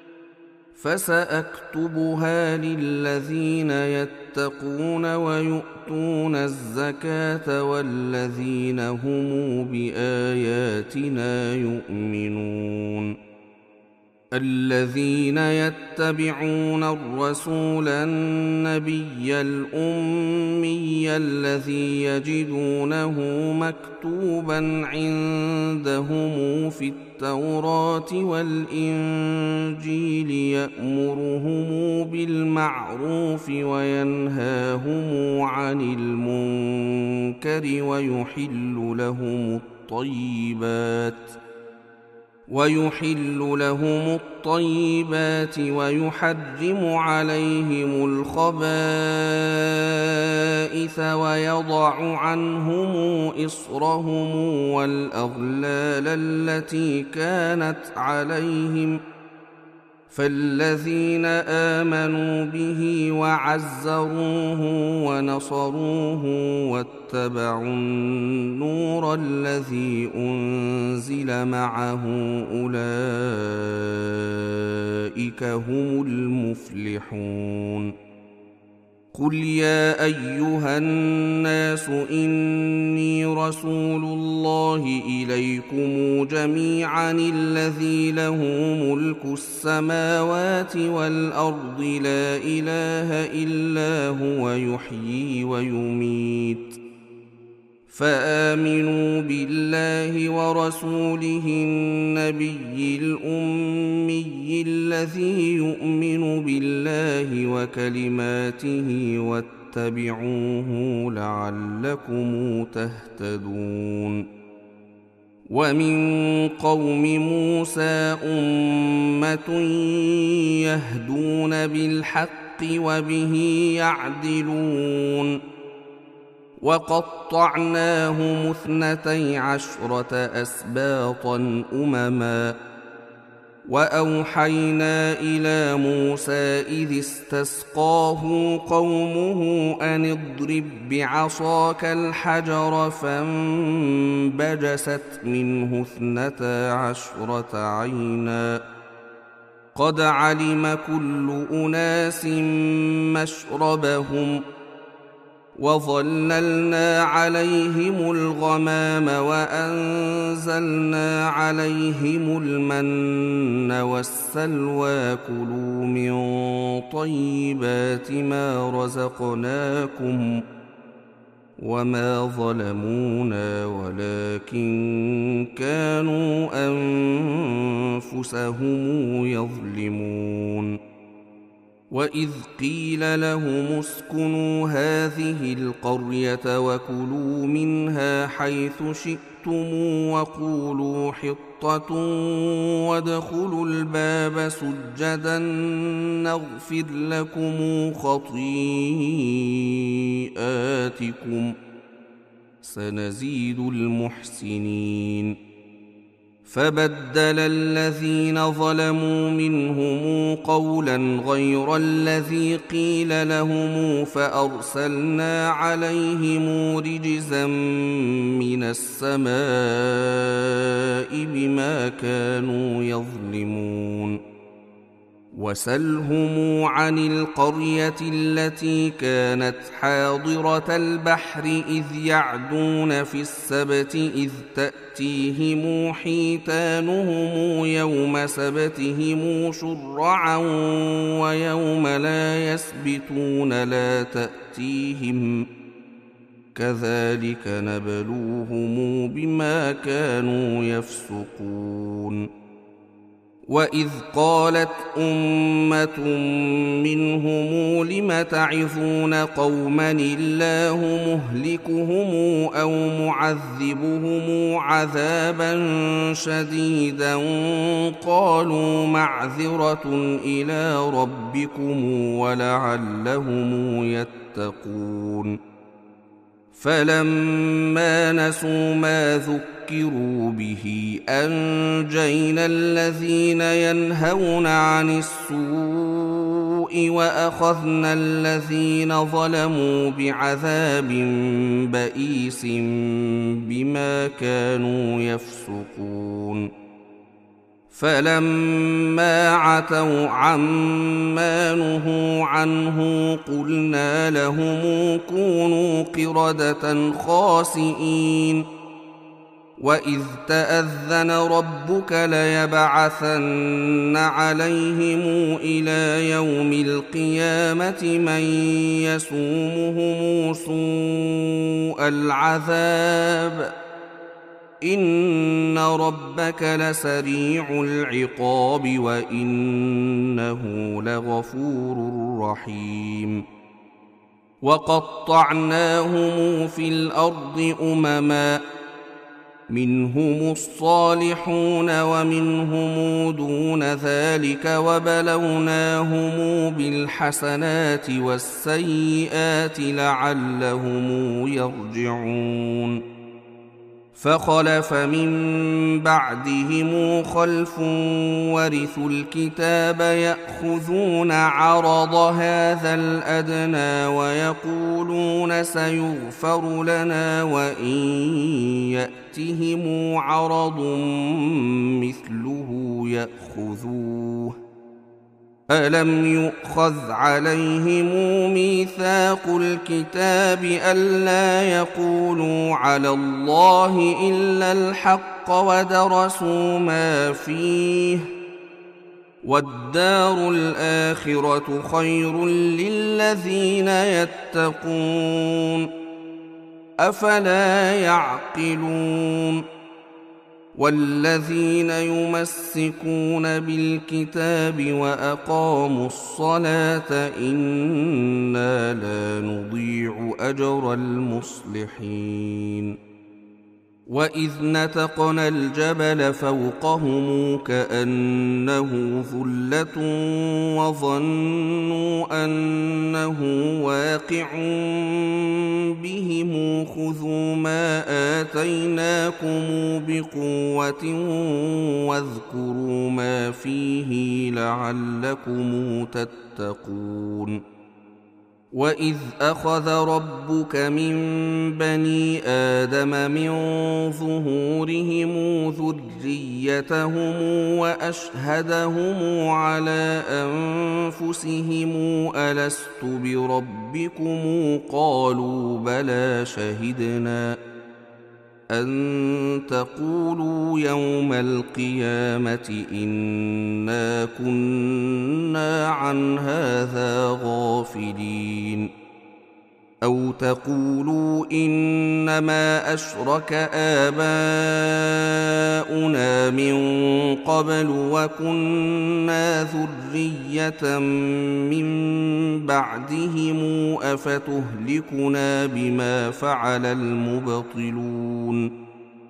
فسأكتبها للذين يتقون ويؤتون الزكاة والذين هم بآياتنا يؤمنون. الذين يتبعون الرسول النبي الأمي الذي يجدونه مكتوبا عندهم في التوراة والإنجيل يأمرهم بالمعروف وينهاهم عن المنكر ويحل لهم الطيبات ويحل لهم الطيبات ويحرم عليهم الخبائث ويضع عنهم إصرهم والأغلال التي كانت عليهم. فالذين آمنوا به وعزروه ونصروه واتبعوا النور الذي أنزل معه أولئك هم المفلحون. قل يا أيها الناس إني رسول الله إليكم جميعا الذي له ملك السماوات والأرض لا إله إلا هو يحيي ويميت. فآمنوا بالله ورسوله النبي الأمي الذي يؤمن بالله وكلماته واتبعوه لعلكم تهتدون. ومن قوم موسى أمة يهدون بالحق وبه يعدلون. وقطعناهم اثنتي عشرة أسباطا أمما. وأوحينا إلى موسى إذ استسقاه قومه أن اضرب بعصاك الحجر فانبجست منه اثنتا عشرة عينا قد علم كل أناس مشربهم وظللنا عليهم الغمام وأنزلنا عليهم المن والسلوى كلوا من طيبات ما رزقناكم وما ظلمونا ولكن كانوا أنفسهم يظلمون. وإذ قيل لهم اسكنوا هذه القرية وكلوا منها حيث شئتم وقولوا حطة وادخلوا الباب سجدا نغفر لكم خطيئاتكم سنزيد المحسنين. فبدل الذين ظلموا منهم قولا غير الذي قيل لهم فأرسلنا عليهم رجزا من السماء بما كانوا يظلمون. وسلهم عن القرية التي كانت حاضرة البحر إذ يعدون في السبت إذ تأتيهم حيتانهم يوم سبتهم شرعا ويوم لا يسبتون لا تأتيهم كذلك نبلوهم بما كانوا يفسقون. وإذ قالت أمة منهم لم تعظون قوما الله مهلكهم أو معذبهم عذابا شديدا قالوا معذرة إلى ربكم ولعلهم يتقون فلما نسوا ما ذكروا به أنجينا الذين ينهون عن السوء وأخذنا الذين ظلموا بعذاب بئيس بما كانوا يفسقون فلما عتوا عما نهوا عنه قلنا لهم كونوا قردة خاسئين وإذ تأذن ربك ليبعثن عليهم إلى يوم القيامة من يسومهم سوء العذاب إن ربك لسريع العقاب وإنه لغفور رحيم وقطعناهم في الأرض أمما منهم الصالحون ومنهم دون ذلك وبلوناهم بالحسنات والسيئات لعلهم يرجعون فخلف من بعدهم خلف ورثوا الكتاب يأخذون عرض هذا الأدنى ويقولون سيغفر لنا وإن يأتهم عرض مثله يأخذوه ألم يؤخذ عليهم ميثاق الكتاب ألا يقولوا على الله إلا الحق ودرسوا ما فيه والدار الآخرة خير للذين يتقون أفلا يعقلون والذين يمسكون بالكتاب وأقاموا الصلاة إنا لا نضيع أجر المصلحين وإذ نتقنا الجبل فوقهم كأنه ظلة وظنوا أنه واقع بهم خذوا ما آتيناكم بقوة واذكروا ما فيه لعلكم تتقون وإذ أخذ ربك من بني آدم من ظهورهم ذريتهم وأشهدهم على أنفسهم ألست بربكم قالوا بلى شهدنا أن تقولوا يوم القيامة إنا كنا عن هذا غافلين أو تقولوا إنما أشرك آباؤنا من قبل وكنا ذرية من بعدهم أفتهلكنا بما فعل المبطلون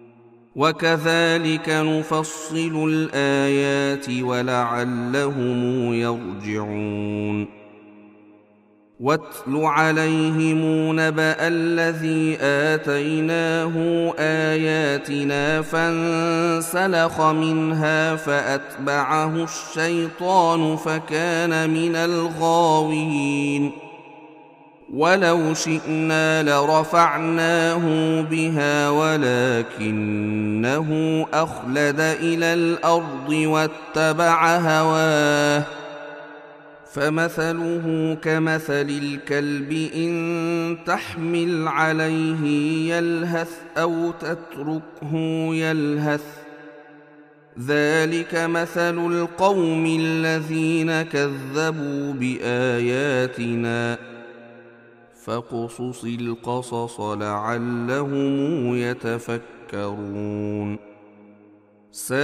وكذلك نفصل الآيات ولعلهم يرجعون واتل عليهم نبأ الذي آتيناه آياتنا فانسلخ منها فأتبعه الشيطان فكان من الغاوين ولو شئنا لرفعناه بها ولكنه أخلد إلى الأرض واتبع هواه فمثله كمثل الكلب إن تحمل عليه يلهث أو تتركه يلهث ذلك مثل القوم الذين كذبوا بآياتنا فاقصص القصص لعلهم يتفكرون ساء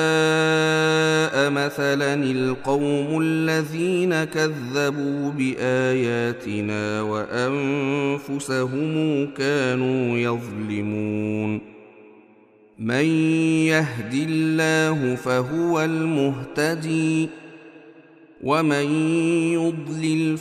مثلا القوم الذين كذبوا بآياتنا وأنفسهم كانوا يظلمون من يهد الله فهو المهتدي ومن يضلل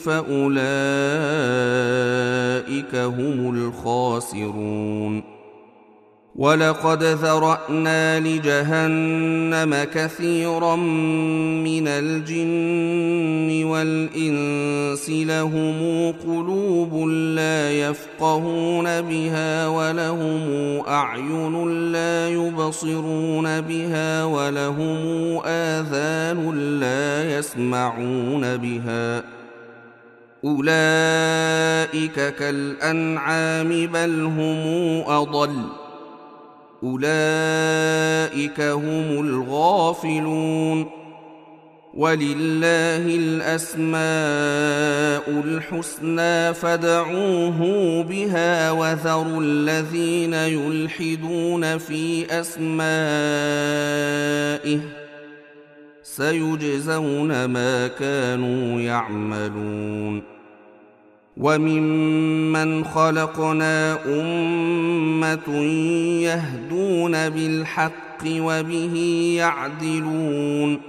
فأولئك هم الخاسرون ولقد ذرأنا لجهنم كثيرا من الجن والإنس لهم قلوب لا يفقهون بها ولهم أعين لا يبصرون بها ولهم آذان لا يسمعون بها أولئك كالأنعام بل هم أضل أولئك هم الغافلون ولله الأسماء الحسنى فادعوه بها وذروا الذين يلحدون في أسمائه سيجزون ما كانوا يعملون وممن خلقنا أمة يهدون بالحق وبه يعدلون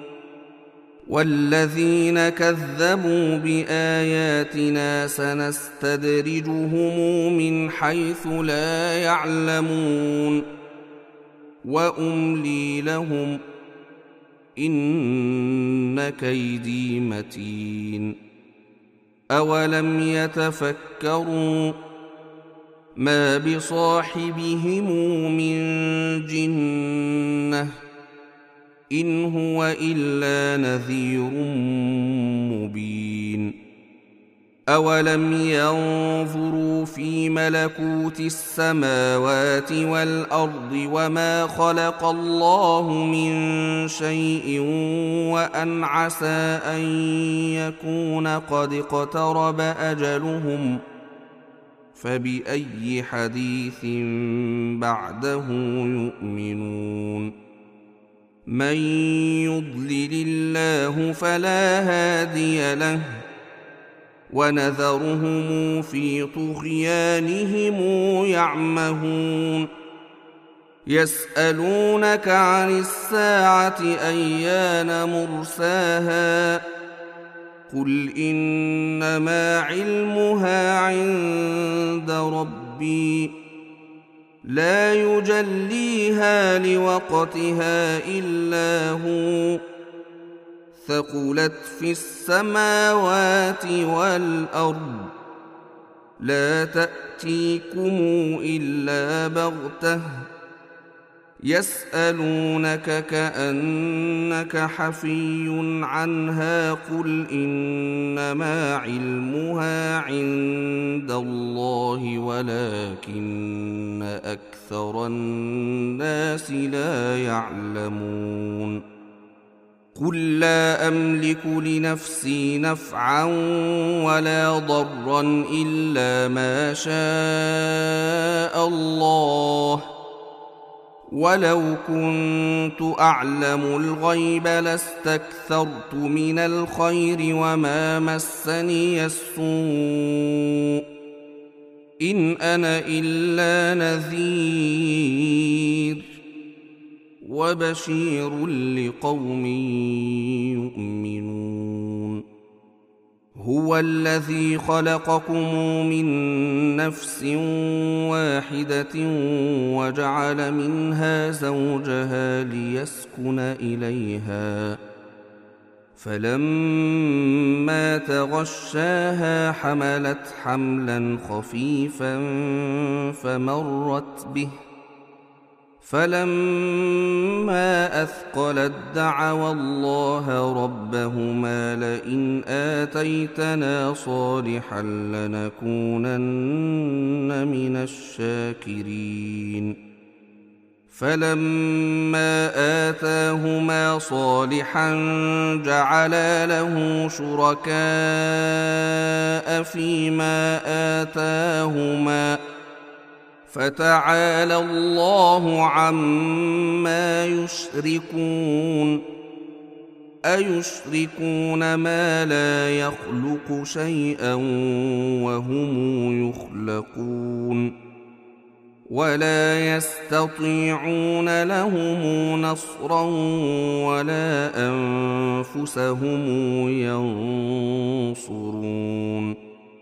والذين كذبوا بآياتنا سنستدرجهم من حيث لا يعلمون وأملي لهم إن كيدي متين أولم يتفكروا ما بصاحبهم من جنة إن هو إلا نذير مبين أولم ينظروا في ملكوت السماوات والأرض وما خلق الله من شيء وأن عسى أن يكون قد اقترب أجلهم فبأي حديث بعده يؤمنون من يضلل الله فلا هادي له ونذرهم في طغيانهم يعمهون يسألونك عن الساعة أيان مرساها قل إنما علمها عند ربي لا يجليها لوقتها إلا هو ثقلت في السماوات والأرض لا تأتيكم إلا بغتة يسألونك كأنك حفي عنها قل إنما علمها عند الله ولكن أكثر الناس لا يعلمون قل لا أملك لنفسي نفعا ولا ضرا إلا ما شاء الله ولو كنت أعلم الغيب لاستكثرت من الخير وما مسني السوء إن أنا إلا نذير وبشير لقوم يؤمنون هو الذي خلقكم من نفس واحدة وجعل منها زوجها ليسكن إليها فلما تغشاها حملت حملا خفيفا فمرت به فلما أثقلت دعوا الله ربهما لئن آتيتنا صالحا لنكونن من الشاكرين فلما آتاهما صالحا جعلا له شركاء فيما آتاهما فتعالى الله عما يشركون أيشركون ما لا يخلق شيئا وهم يخلقون ولا يستطيعون لهم نصرا ولا أنفسهم ينصرون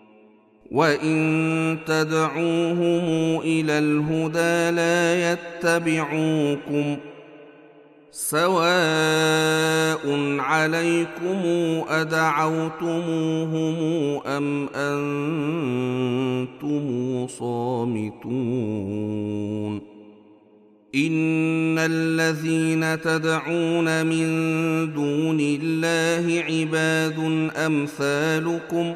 وإن تدعوهم إلى الهدى لا يتبعوكم سواء عليكم أدعوتموهم أم أنتم صامتون إن الذين تدعون من دون الله عباد أمثالكم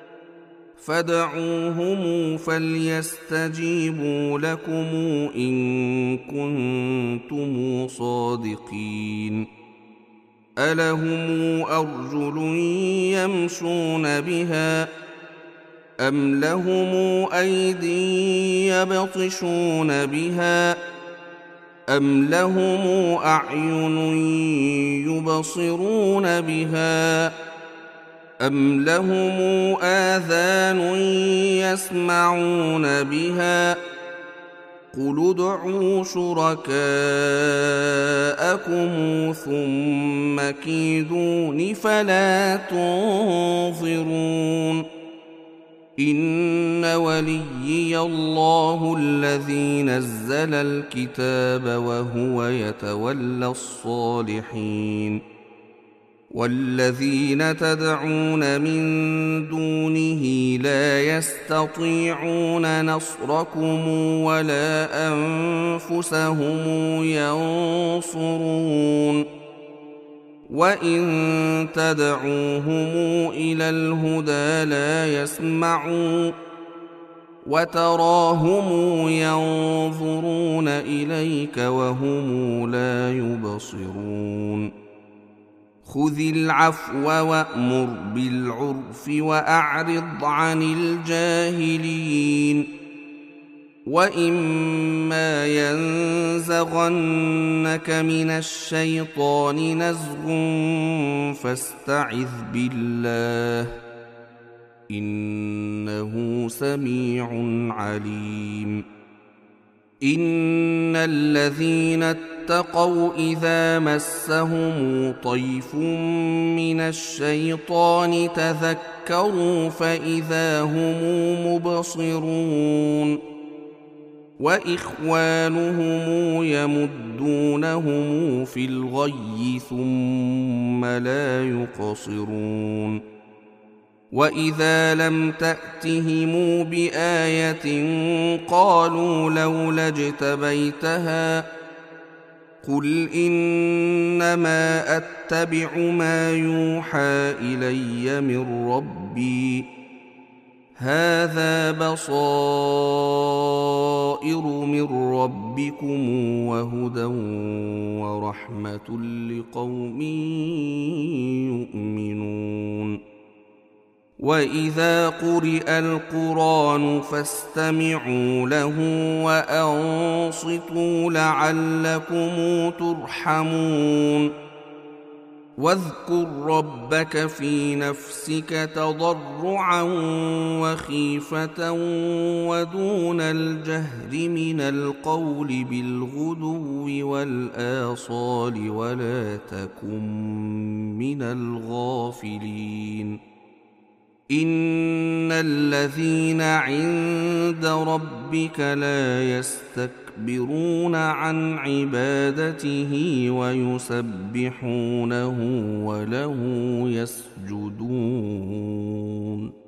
فادعوهم فليستجيبوا لكم إن كنتم صادقين ألهم أرجل يمشون بها أم لهم أيدي يبطشون بها أم لهم أعين يبصرون بها أم لهم آذان يسمعون بها قل ادعوا شركاءكم ثم كيدون فلا تنظرون إن وليي الله الذي نزل الكتاب وهو يتولى الصالحين والذين تدعون من دونه لا يستطيعون نصركم ولا أنفسهم ينصرون وإن تدعوهم إلى الهدى لا يسمعون وتراهم ينظرون إليك وهم لا يبصرون خذ العفو وأمر بالعرف وأعرض عن الجاهلين وإما ينزغنك من الشيطان نزغ فاستعذ بالله إنه سميع عليم إن الذين اتقوا إذا مسهم طيف من الشيطان تذكروا فإذا هم مبصرون وإخوانهم يمدونهم في الغي ثم لا يقصرون وإذا لم تأتهم بآية قالوا لولا اجتبيتها قل إنما أتبع ما يوحى إلي من ربي هذا بصائر من ربكم وهدى ورحمة لقوم يؤمنون وإذا قرئ القرآن فاستمعوا له وأنصتوا لعلكم ترحمون واذكر ربك في نفسك تضرعا وخيفة ودون الجهر من القول بالغدو والآصال ولا تكن من الغافلين إن الذين عند ربك لا يستكبرون عن عبادته ويسبحونه وله يسجدون